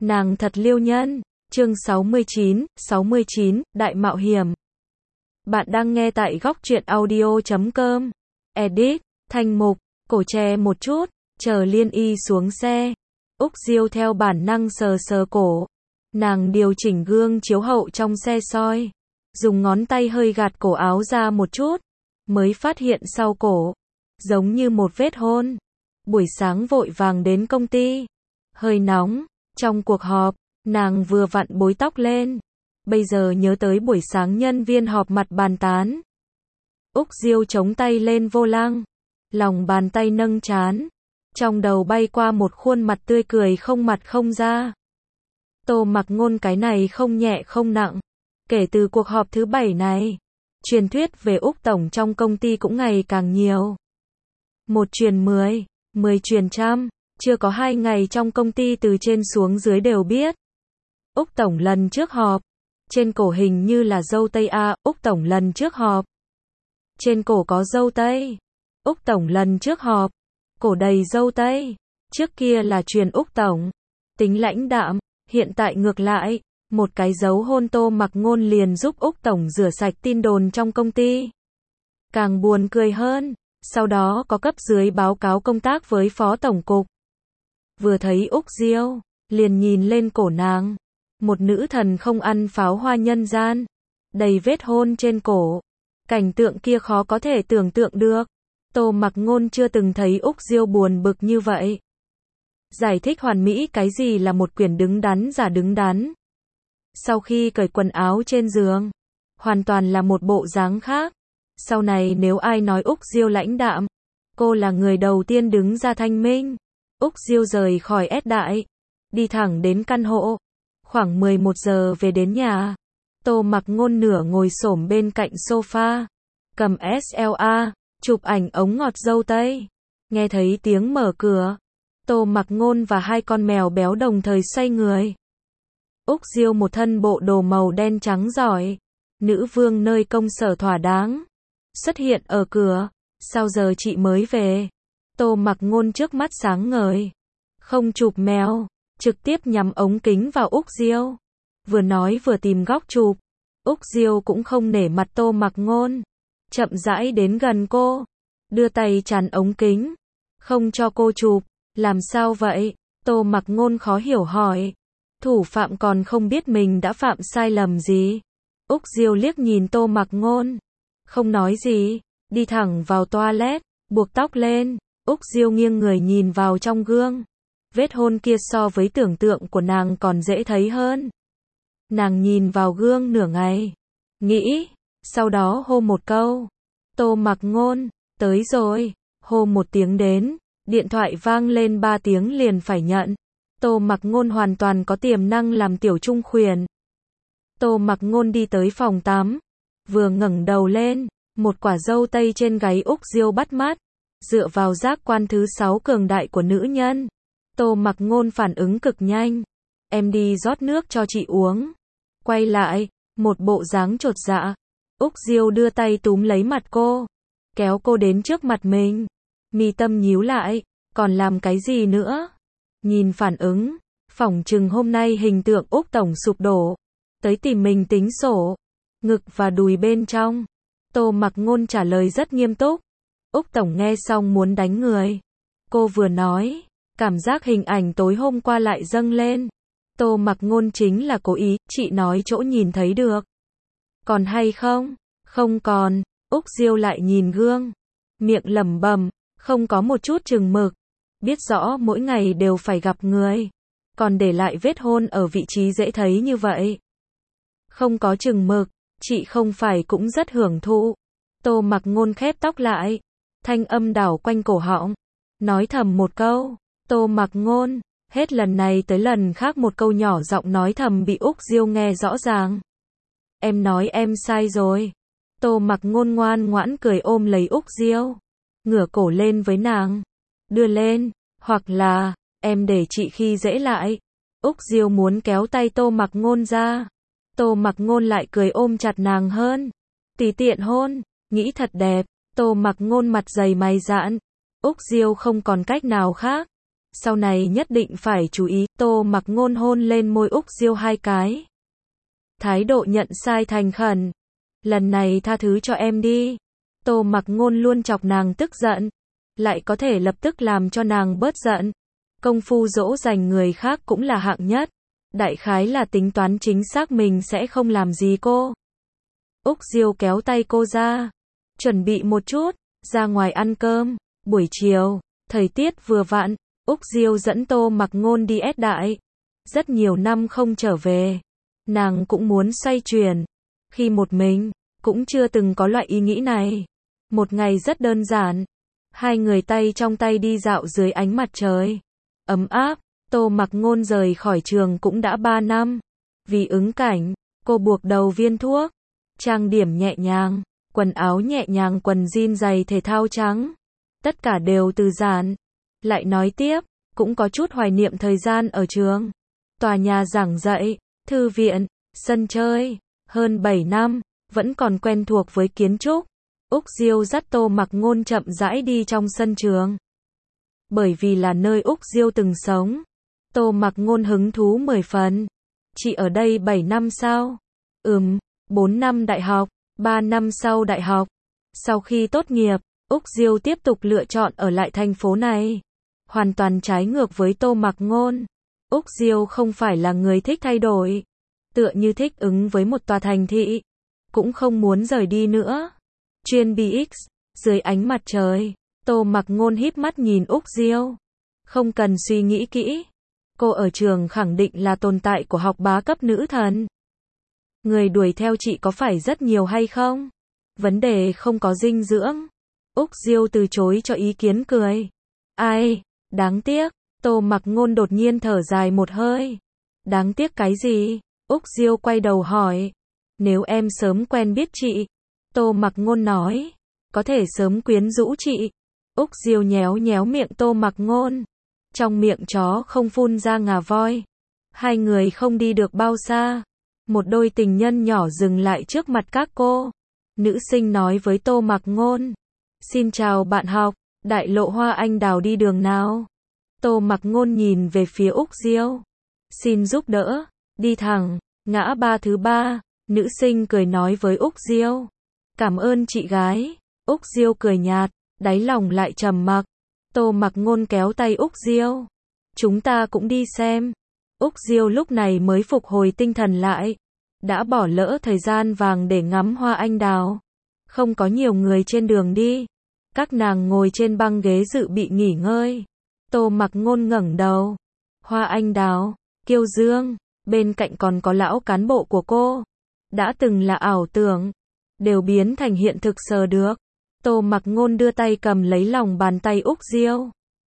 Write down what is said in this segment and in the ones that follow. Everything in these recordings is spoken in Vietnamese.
Nàng thật liêu nhân. Chương 69, Đại mạo hiểm. Bạn đang nghe tại góc truyện audio.com. Edit, Thanh Mục, cổ tre một chút, chờ Liên Y xuống xe. Úc Diêu theo bản năng sờ sờ cổ. Nàng điều chỉnh gương chiếu hậu trong xe soi. Dùng ngón tay hơi gạt cổ áo ra một chút. Mới phát hiện sau cổ. Giống như một vết hôn. Buổi sáng vội vàng đến công ty. Hơi nóng. Trong cuộc họp, nàng vừa vặn bối tóc lên. Bây giờ nhớ tới buổi sáng nhân viên họp mặt bàn tán. Úc Diêu chống tay lên vô lăng. Lòng bàn tay nâng trán. Trong đầu bay qua một khuôn mặt tươi cười không mặt không da. Tô Mặc Ngôn cái này không nhẹ không nặng. Kể từ cuộc họp thứ 7 này, truyền thuyết về Úc Tổng trong công ty cũng ngày càng nhiều. 1 truyền 10, 10 truyền trăm. Chưa có 2 ngày trong công ty từ trên xuống dưới đều biết. Úc Tổng lần trước họp. Trên cổ hình như là dâu tây a. Úc Tổng lần trước họp. Trên cổ có dâu tây. Úc Tổng lần trước họp. Cổ đầy dâu tây. Trước kia là truyền Úc Tổng. Tính lãnh đạm. Hiện tại ngược lại. Một cái dấu hôn Tô Mặc Ngôn liền giúp Úc Tổng rửa sạch tin đồn trong công ty. Càng buồn cười hơn. Sau đó có cấp dưới báo cáo công tác với Phó Tổng Cục. Vừa thấy Úc Diêu, liền nhìn lên cổ nàng. Một nữ thần không ăn pháo hoa nhân gian. Đầy vết hôn trên cổ. Cảnh tượng kia khó có thể tưởng tượng được. Tô Mặc Ngôn chưa từng thấy Úc Diêu buồn bực như vậy. Giải thích hoàn mỹ cái gì là một quyển đứng đắn giả đứng đắn. Sau khi cởi quần áo trên giường, hoàn toàn là một bộ dáng khác. Sau này nếu ai nói Úc Diêu lãnh đạm, cô là người đầu tiên đứng ra thanh minh. Úc Diêu rời khỏi S Đại, đi thẳng đến căn hộ. Khoảng 11 giờ về đến nhà. Tô Mặc Ngôn nửa ngồi xổm bên cạnh sofa, cầm SLA, chụp ảnh ống ngọt dâu tây. Nghe thấy tiếng mở cửa, Tô Mặc Ngôn và 2 con mèo béo đồng thời xoay người. Úc Diêu một thân bộ đồ màu đen trắng giỏi, nữ vương nơi công sở thỏa đáng, xuất hiện ở cửa. Sao giờ chị mới về? Tô Mặc Ngôn trước mắt sáng ngời. Không chụp mèo, trực tiếp nhắm ống kính vào Úc Diêu. Vừa nói vừa tìm góc chụp. Úc Diêu cũng không nể mặt Tô Mặc Ngôn. Chậm rãi đến gần cô. Đưa tay chắn ống kính. Không cho cô chụp. Làm sao vậy? Tô Mặc Ngôn khó hiểu hỏi. Thủ phạm còn không biết mình đã phạm sai lầm gì. Úc Diêu liếc nhìn Tô Mặc Ngôn. Không nói gì. Đi thẳng vào toilet. Buộc tóc lên. Úc Diêu nghiêng người nhìn vào trong gương. Vết hôn kia so với tưởng tượng của nàng còn dễ thấy hơn. Nàng nhìn vào gương nửa ngày. Nghĩ. Sau đó hô một câu. Tô Mặc Ngôn. Tới rồi. Hô một tiếng đến. Điện thoại vang lên 3 tiếng liền phải nhận. Tô Mặc Ngôn hoàn toàn có tiềm năng làm tiểu trung khuyển. Tô Mặc Ngôn đi tới phòng tắm. Vừa ngẩng đầu lên. Một quả dâu tây trên gáy Úc Diêu bắt mắt. Dựa vào giác quan thứ 6 cường đại của nữ nhân. Tô Mặc Ngôn phản ứng cực nhanh. Em đi rót nước cho chị uống. Quay lại, một bộ dáng chột dạ. Úc Diêu đưa tay túm lấy mặt cô. Kéo cô đến trước mặt mình. Mi tâm nhíu lại. Còn làm cái gì nữa? Nhìn phản ứng. Phỏng chừng hôm nay hình tượng Úc Tổng sụp đổ. Tới tìm mình tính sổ. Ngực và đùi bên trong. Tô Mặc Ngôn trả lời rất nghiêm túc. Úc Tổng nghe xong muốn đánh người. Cô vừa nói. Cảm giác hình ảnh tối hôm qua lại dâng lên. Tô Mặc Ngôn chính là cố ý. Chị nói chỗ nhìn thấy được. Còn hay không? Không còn. Úc Diêu lại nhìn gương. Miệng lẩm bẩm. Không có một chút chừng mực. Biết rõ mỗi ngày đều phải gặp người. Còn để lại vết hôn ở vị trí dễ thấy như vậy. Không có chừng mực. Chị không phải cũng rất hưởng thụ. Tô Mặc Ngôn khép tóc lại. Thanh âm đảo quanh cổ họng. Nói thầm một câu. Tô Mặc Ngôn. Hết lần này tới lần khác một câu nhỏ giọng nói thầm bị Úc Diêu nghe rõ ràng. Em nói em sai rồi. Tô Mặc Ngôn ngoan ngoãn cười ôm lấy Úc Diêu. Ngửa cổ lên với nàng. Đưa lên. Hoặc là, em để chị khi dễ lại. Úc Diêu muốn kéo tay Tô Mặc Ngôn ra. Tô Mặc Ngôn lại cười ôm chặt nàng hơn. Tùy tiện hôn. Nghĩ thật đẹp. Tô Mặc Ngôn mặt dày mày dạn. Úc Diêu không còn cách nào khác. Sau này nhất định phải chú ý. Tô Mặc Ngôn hôn lên môi Úc Diêu 2 cái. Thái độ nhận sai thành khẩn. Lần này tha thứ cho em đi. Tô Mặc Ngôn luôn chọc nàng tức giận, lại có thể lập tức làm cho nàng bớt giận. Công phu dỗ dành người khác cũng là hạng nhất. Đại khái là tính toán chính xác mình sẽ không làm gì cô. Úc Diêu kéo tay cô ra. Chuẩn bị một chút, ra ngoài ăn cơm. Buổi chiều, thời tiết vừa vặn, Úc Diêu dẫn Tô Mặc Ngôn đi ét đại. Rất nhiều năm không trở về. Nàng cũng muốn xoay chuyển. Khi một mình, cũng chưa từng có loại ý nghĩ này. Một ngày rất đơn giản. Hai người tay trong tay đi dạo dưới ánh mặt trời. Ấm áp. Tô Mặc Ngôn rời khỏi trường cũng đã 3 năm. Vì ứng cảnh, cô buộc đầu viên thuốc. Trang điểm nhẹ nhàng, quần áo nhẹ nhàng, quần jean giày thể thao trắng. Tất cả đều từ giản. Lại nói tiếp, cũng có chút hoài niệm thời gian ở trường. Tòa nhà giảng dạy, thư viện, sân chơi. Hơn 7 năm, vẫn còn quen thuộc với kiến trúc. Úc Diêu dắt Tô Mặc Ngôn chậm rãi đi trong sân trường. Bởi vì là nơi Úc Diêu từng sống. Tô Mặc Ngôn hứng thú 10 phần. Chị ở đây 7 năm sao? 4 năm đại học, 3 năm sau đại học. Sau khi tốt nghiệp, Úc Diêu tiếp tục lựa chọn ở lại thành phố này. Hoàn toàn trái ngược với Tô Mặc Ngôn. Úc Diêu không phải là người thích thay đổi. Tựa như thích ứng với một tòa thành thị. Cũng không muốn rời đi nữa. Chuyên BX, dưới ánh mặt trời. Tô Mặc Ngôn híp mắt nhìn Úc Diêu. Không cần suy nghĩ kỹ. Cô ở trường khẳng định là tồn tại của học bá cấp nữ thần. Người đuổi theo chị có phải rất nhiều hay không? Vấn đề không có dinh dưỡng. Úc Diêu từ chối cho ý kiến cười. Ai, đáng tiếc. Tô Mặc Ngôn đột nhiên thở dài một hơi. Đáng tiếc cái gì? Úc Diêu quay đầu hỏi. Nếu em sớm quen biết chị, Tô Mặc Ngôn nói, có thể sớm quyến rũ chị. Úc Diêu nhéo nhéo miệng Tô Mặc Ngôn. Trong miệng chó không phun ra ngà voi. Hai người không đi được bao xa. Một đôi tình nhân nhỏ dừng lại trước mặt các cô. Nữ sinh nói với Tô Mặc Ngôn. Xin chào bạn học, đại lộ Hoa Anh Đào đi đường nào? Tô Mặc Ngôn nhìn về phía Úc Diêu. Xin giúp đỡ, đi thẳng, ngã ba thứ 3. Nữ sinh cười nói với Úc Diêu. Cảm ơn chị gái. Úc Diêu cười nhạt, đáy lòng lại trầm mặc. Tô Mặc Ngôn kéo tay Úc Diêu. Chúng ta cũng đi xem. Úc Diêu lúc này mới phục hồi tinh thần lại. Đã bỏ lỡ thời gian vàng để ngắm hoa anh đào. Không có nhiều người trên đường đi. Các nàng ngồi trên băng ghế dự bị nghỉ ngơi. Tô Mặc Ngôn ngẩng đầu. Hoa anh đào, Kiêu Dương, bên cạnh còn có lão cán bộ của cô. Đã từng là ảo tưởng, đều biến thành hiện thực sờ được. Tô Mặc Ngôn đưa tay cầm lấy lòng bàn tay Úc Diêu.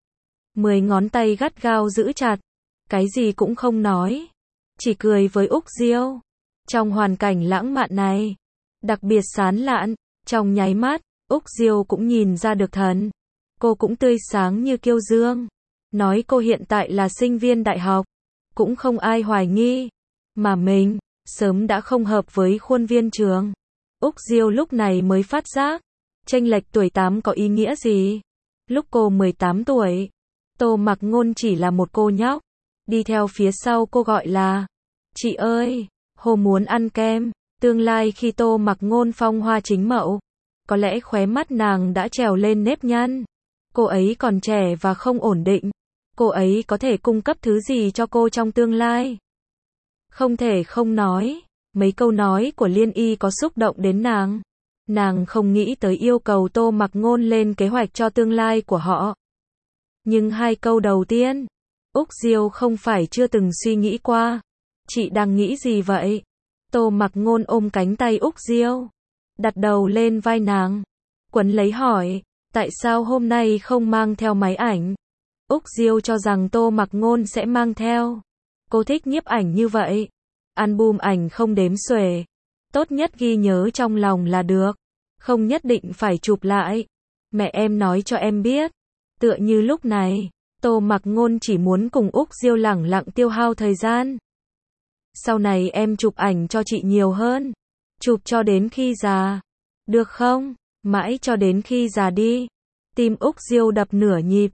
10 ngón tay gắt gao giữ chặt. Cái gì cũng không nói. Chỉ cười với Úc Diêu. Trong hoàn cảnh lãng mạn này, đặc biệt sán lạn, trong nháy mắt, Úc Diêu cũng nhìn ra được thần. Cô cũng tươi sáng như Kiêu Dương. Nói cô hiện tại là sinh viên đại học. Cũng không ai hoài nghi. Mà mình, sớm đã không hợp với khuôn viên trường. Úc Diêu lúc này mới phát giác. Chênh lệch tuổi 8 có ý nghĩa gì? Lúc cô 18 tuổi, Tô Mặc Ngôn chỉ là một cô nhóc. Đi theo phía sau cô gọi là chị ơi, Hồ muốn ăn kem. Tương lai khi Tô Mặc Ngôn phong hoa chính mậu, có lẽ khóe mắt nàng đã trèo lên nếp nhăn. Cô ấy còn trẻ và không ổn định. Cô ấy có thể cung cấp thứ gì cho cô trong tương lai? Không thể không nói, mấy câu nói của Liên Y có xúc động đến nàng. Nàng không nghĩ tới yêu cầu Tô Mặc Ngôn lên kế hoạch cho tương lai của họ. Nhưng 2 câu đầu tiên, Úc Diêu không phải chưa từng suy nghĩ qua. Chị đang nghĩ gì vậy? Tô Mặc Ngôn ôm cánh tay Úc Diêu, đặt đầu lên vai nàng, quấn lấy hỏi, tại sao hôm nay không mang theo máy ảnh? Úc Diêu cho rằng Tô Mặc Ngôn sẽ mang theo. Cô thích nhiếp ảnh như vậy. Album ảnh không đếm xuể. Tốt nhất ghi nhớ trong lòng là được. Không nhất định phải chụp lại. Mẹ em nói cho em biết. Tựa như lúc này, Tô Mặc Ngôn chỉ muốn cùng Úc Diêu lẳng lặng tiêu hao thời gian. Sau này em chụp ảnh cho chị nhiều hơn. Chụp cho đến khi già. Được không? Mãi cho đến khi già đi. Tim Úc Diêu đập nửa nhịp.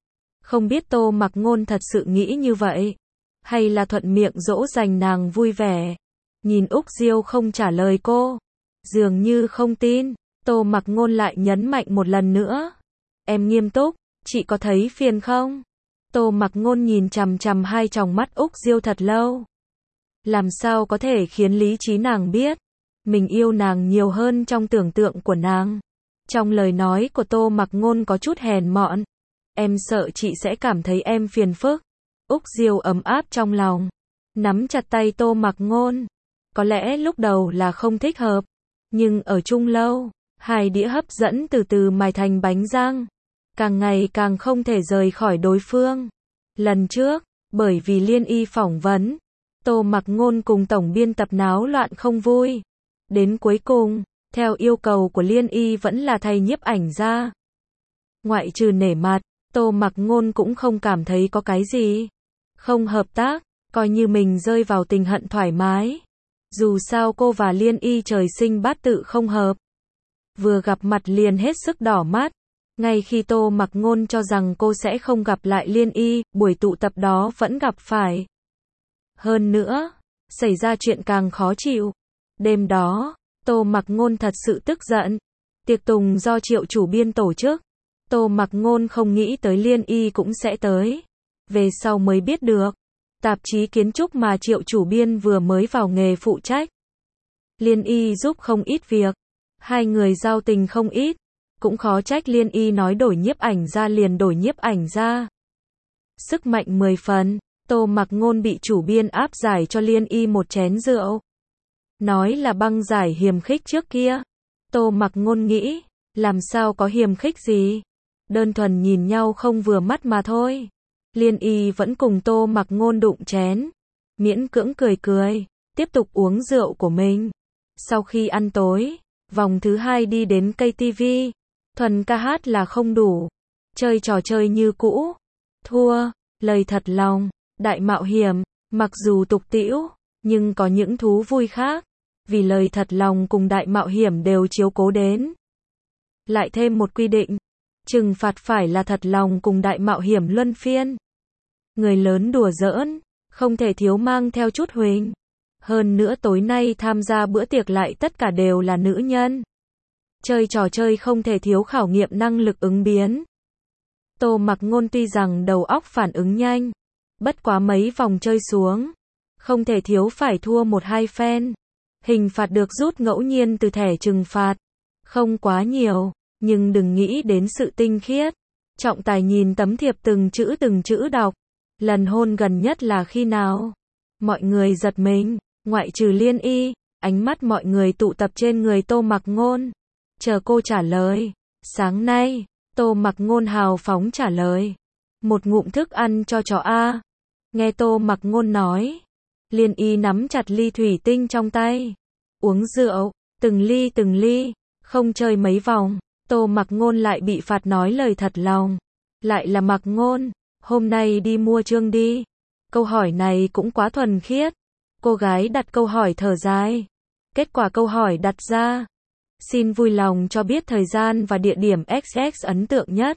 Không biết Tô Mặc Ngôn thật sự nghĩ như vậy, hay là thuận miệng dỗ dành nàng vui vẻ. Nhìn Úc Diêu không trả lời cô, dường như không tin, Tô Mặc Ngôn lại nhấn mạnh một lần nữa. Em nghiêm túc, chị có thấy phiền không? Tô Mặc Ngôn nhìn chằm chằm hai tròng mắt Úc Diêu thật lâu. Làm sao có thể khiến lý trí nàng biết mình yêu nàng nhiều hơn trong tưởng tượng của nàng. Trong lời nói của Tô Mặc Ngôn có chút hèn mọn. Em sợ chị sẽ cảm thấy em phiền phức. Úc Diêu ấm áp trong lòng, nắm chặt tay Tô Mặc Ngôn. Có lẽ lúc đầu là không thích hợp, nhưng ở chung lâu, hai đĩa hấp dẫn từ từ mài thành bánh răng, càng ngày càng không thể rời khỏi đối phương. Lần trước, bởi vì Liên Y phỏng vấn, Tô Mặc Ngôn cùng tổng biên tập náo loạn không vui. Đến cuối cùng, theo yêu cầu của Liên Y vẫn là thay nhiếp ảnh ra. Ngoại trừ nể mặt, Tô Mặc Ngôn cũng không cảm thấy có cái gì không hợp tác, coi như mình rơi vào tình hận thoải mái. Dù sao cô và Liên Y trời sinh bát tự không hợp. Vừa gặp mặt liền hết sức đỏ mắt. Ngay khi Tô Mặc Ngôn cho rằng cô sẽ không gặp lại Liên Y, buổi tụ tập đó vẫn gặp phải. Hơn nữa, xảy ra chuyện càng khó chịu. Đêm đó, Tô Mặc Ngôn thật sự tức giận. Tiệc tùng do Triệu chủ biên tổ chức. Tô Mặc Ngôn không nghĩ tới Liên Y cũng sẽ tới. Về sau mới biết được, tạp chí kiến trúc mà Triệu chủ biên vừa mới vào nghề phụ trách. Liên Y giúp không ít việc. Hai người giao tình không ít. Cũng khó trách Liên Y nói đổi nhiếp ảnh ra liền đổi nhiếp ảnh ra. Sức mạnh 10 phần, Tô Mặc Ngôn bị chủ biên áp giải cho Liên Y một chén rượu. Nói là băng giải hiềm khích trước kia. Tô Mặc Ngôn nghĩ, làm sao có hiềm khích gì? Đơn thuần nhìn nhau không vừa mắt mà thôi. Liên Y vẫn cùng Tô Mặc Ngôn đụng chén, miễn cưỡng cười cười, tiếp tục uống rượu của mình. Sau khi ăn tối, vòng thứ hai đi đến cây TV. Thuần ca hát là không đủ, chơi trò chơi như cũ. Thua, lời thật lòng, đại mạo hiểm, mặc dù tục tĩu, nhưng có những thú vui khác. Vì lời thật lòng cùng đại mạo hiểm đều chiếu cố đến. Lại thêm một quy định, trừng phạt phải là thật lòng cùng đại mạo hiểm luân phiên. Người lớn đùa giỡn, không thể thiếu mang theo chút huỳnh. Hơn nữa tối nay tham gia bữa tiệc lại tất cả đều là nữ nhân. Chơi trò chơi không thể thiếu khảo nghiệm năng lực ứng biến. Tô Mặc Ngôn tuy rằng đầu óc phản ứng nhanh, bất quá mấy vòng chơi xuống, không thể thiếu phải thua 1-2 phen. Hình phạt được rút ngẫu nhiên từ thẻ trừng phạt, không quá nhiều, nhưng đừng nghĩ đến sự tinh khiết. Trọng tài nhìn tấm thiệp từng chữ đọc. Lần hôn gần nhất là khi nào? Mọi người giật mình, ngoại trừ Liên Y, ánh mắt mọi người tụ tập trên người Tô Mặc Ngôn. Chờ cô trả lời. Sáng nay, Tô Mặc Ngôn hào phóng trả lời. Một ngụm thức ăn cho chó A. Nghe Tô Mặc Ngôn nói, Liên Y nắm chặt ly thủy tinh trong tay. Uống rượu, từng ly, không chơi mấy vòng. Tô Mặc Ngôn lại bị phạt nói lời thật lòng. Lại là Mặc Ngôn, hôm nay đi mua trương đi. Câu hỏi này cũng quá thuần khiết. Cô gái đặt câu hỏi thở dài. Kết quả câu hỏi đặt ra. Xin vui lòng cho biết thời gian và địa điểm XX ấn tượng nhất.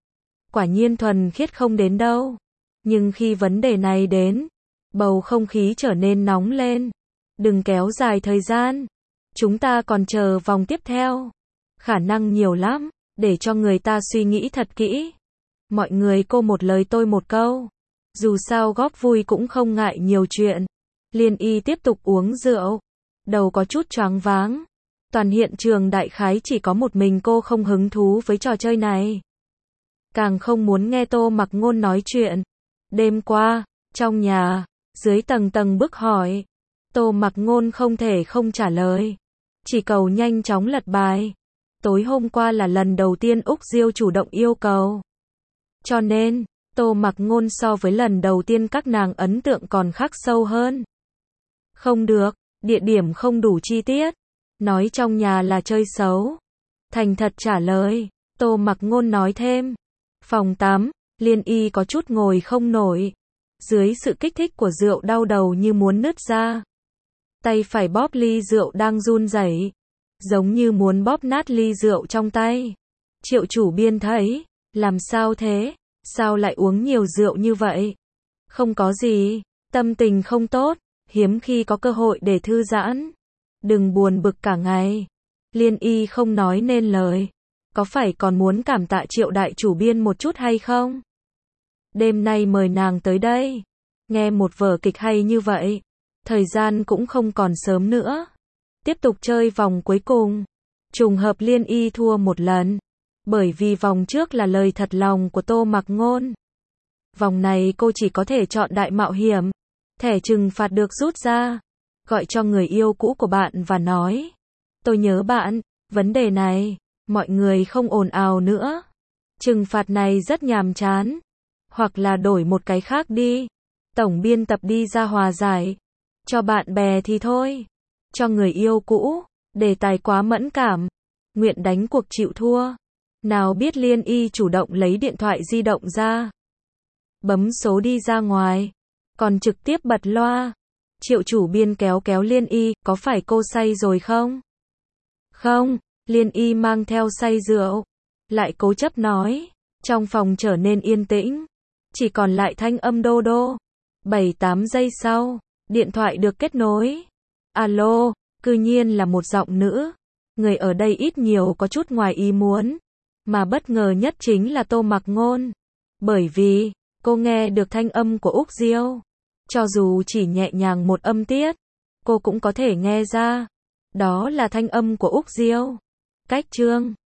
Quả nhiên thuần khiết không đến đâu. Nhưng khi vấn đề này đến, bầu không khí trở nên nóng lên. Đừng kéo dài thời gian. Chúng ta còn chờ vòng tiếp theo. Khả năng nhiều lắm, để cho người ta suy nghĩ thật kỹ. Mọi người cô một lời tôi một câu. Dù sao góp vui cũng không ngại nhiều chuyện. Liên Y tiếp tục uống rượu. Đầu có chút choáng váng. Toàn hiện trường đại khái chỉ có một mình cô không hứng thú với trò chơi này. Càng không muốn nghe Tô Mặc Ngôn nói chuyện. Đêm qua, trong nhà, dưới tầng bức hỏi. Tô Mặc Ngôn không thể không trả lời. Chỉ cầu nhanh chóng lật bài. Tối hôm qua là lần đầu tiên Úc Diêu chủ động yêu cầu. Cho nên, Tô Mặc Ngôn so với lần đầu tiên các nàng ấn tượng còn khắc sâu hơn. Không được, địa điểm không đủ chi tiết. Nói trong nhà là chơi xấu. Thành thật trả lời, Tô Mặc Ngôn nói thêm. Phòng tắm, Liên Y có chút ngồi không nổi. Dưới sự kích thích của rượu đau đầu như muốn nứt ra. Tay phải bóp ly rượu đang run rẩy, giống như muốn bóp nát ly rượu trong tay. Triệu chủ biên thấy, làm sao thế? Sao lại uống nhiều rượu như vậy? Không có gì, tâm tình không tốt, hiếm khi có cơ hội để thư giãn. Đừng buồn bực cả ngày. Liên Y không nói nên lời. Có phải còn muốn cảm tạ Triệu đại chủ biên một chút hay không? Đêm nay mời nàng tới đây. Nghe một vở kịch hay như vậy. Thời gian cũng không còn sớm nữa. Tiếp tục chơi vòng cuối cùng. Trùng hợp Liên Y thua một lần. Bởi vì vòng trước là lời thật lòng của Tô Mặc Ngôn. Vòng này cô chỉ có thể chọn đại mạo hiểm. Thẻ trừng phạt được rút ra. Gọi cho người yêu cũ của bạn và nói. Tôi nhớ bạn, vấn đề này, mọi người không ồn ào nữa. Trừng phạt này rất nhàm chán. Hoặc là đổi một cái khác đi. Tổng biên tập đi ra hòa giải. Cho bạn bè thì thôi. Cho người yêu cũ, đề tài quá mẫn cảm. Nguyện đánh cuộc chịu thua. Nào biết Liên Y chủ động lấy điện thoại di động ra. Bấm số đi ra ngoài. Còn trực tiếp bật loa. Triệu chủ biên kéo kéo Liên Y, có phải cô say rồi không? Không, Liên Y mang theo say rượu. Lại cố chấp nói. Trong phòng trở nên yên tĩnh. Chỉ còn lại thanh âm đô đô. 7-8 giây sau, điện thoại được kết nối. Alo, cư nhiên là một giọng nữ. Người ở đây ít nhiều có chút ngoài ý muốn. Mà bất ngờ nhất chính là Tô Mặc Ngôn. Bởi vì, cô nghe được thanh âm của Úc Diêu. Cho dù chỉ nhẹ nhàng một âm tiết, cô cũng có thể nghe ra. Đó là thanh âm của Úc Diêu. Cách chương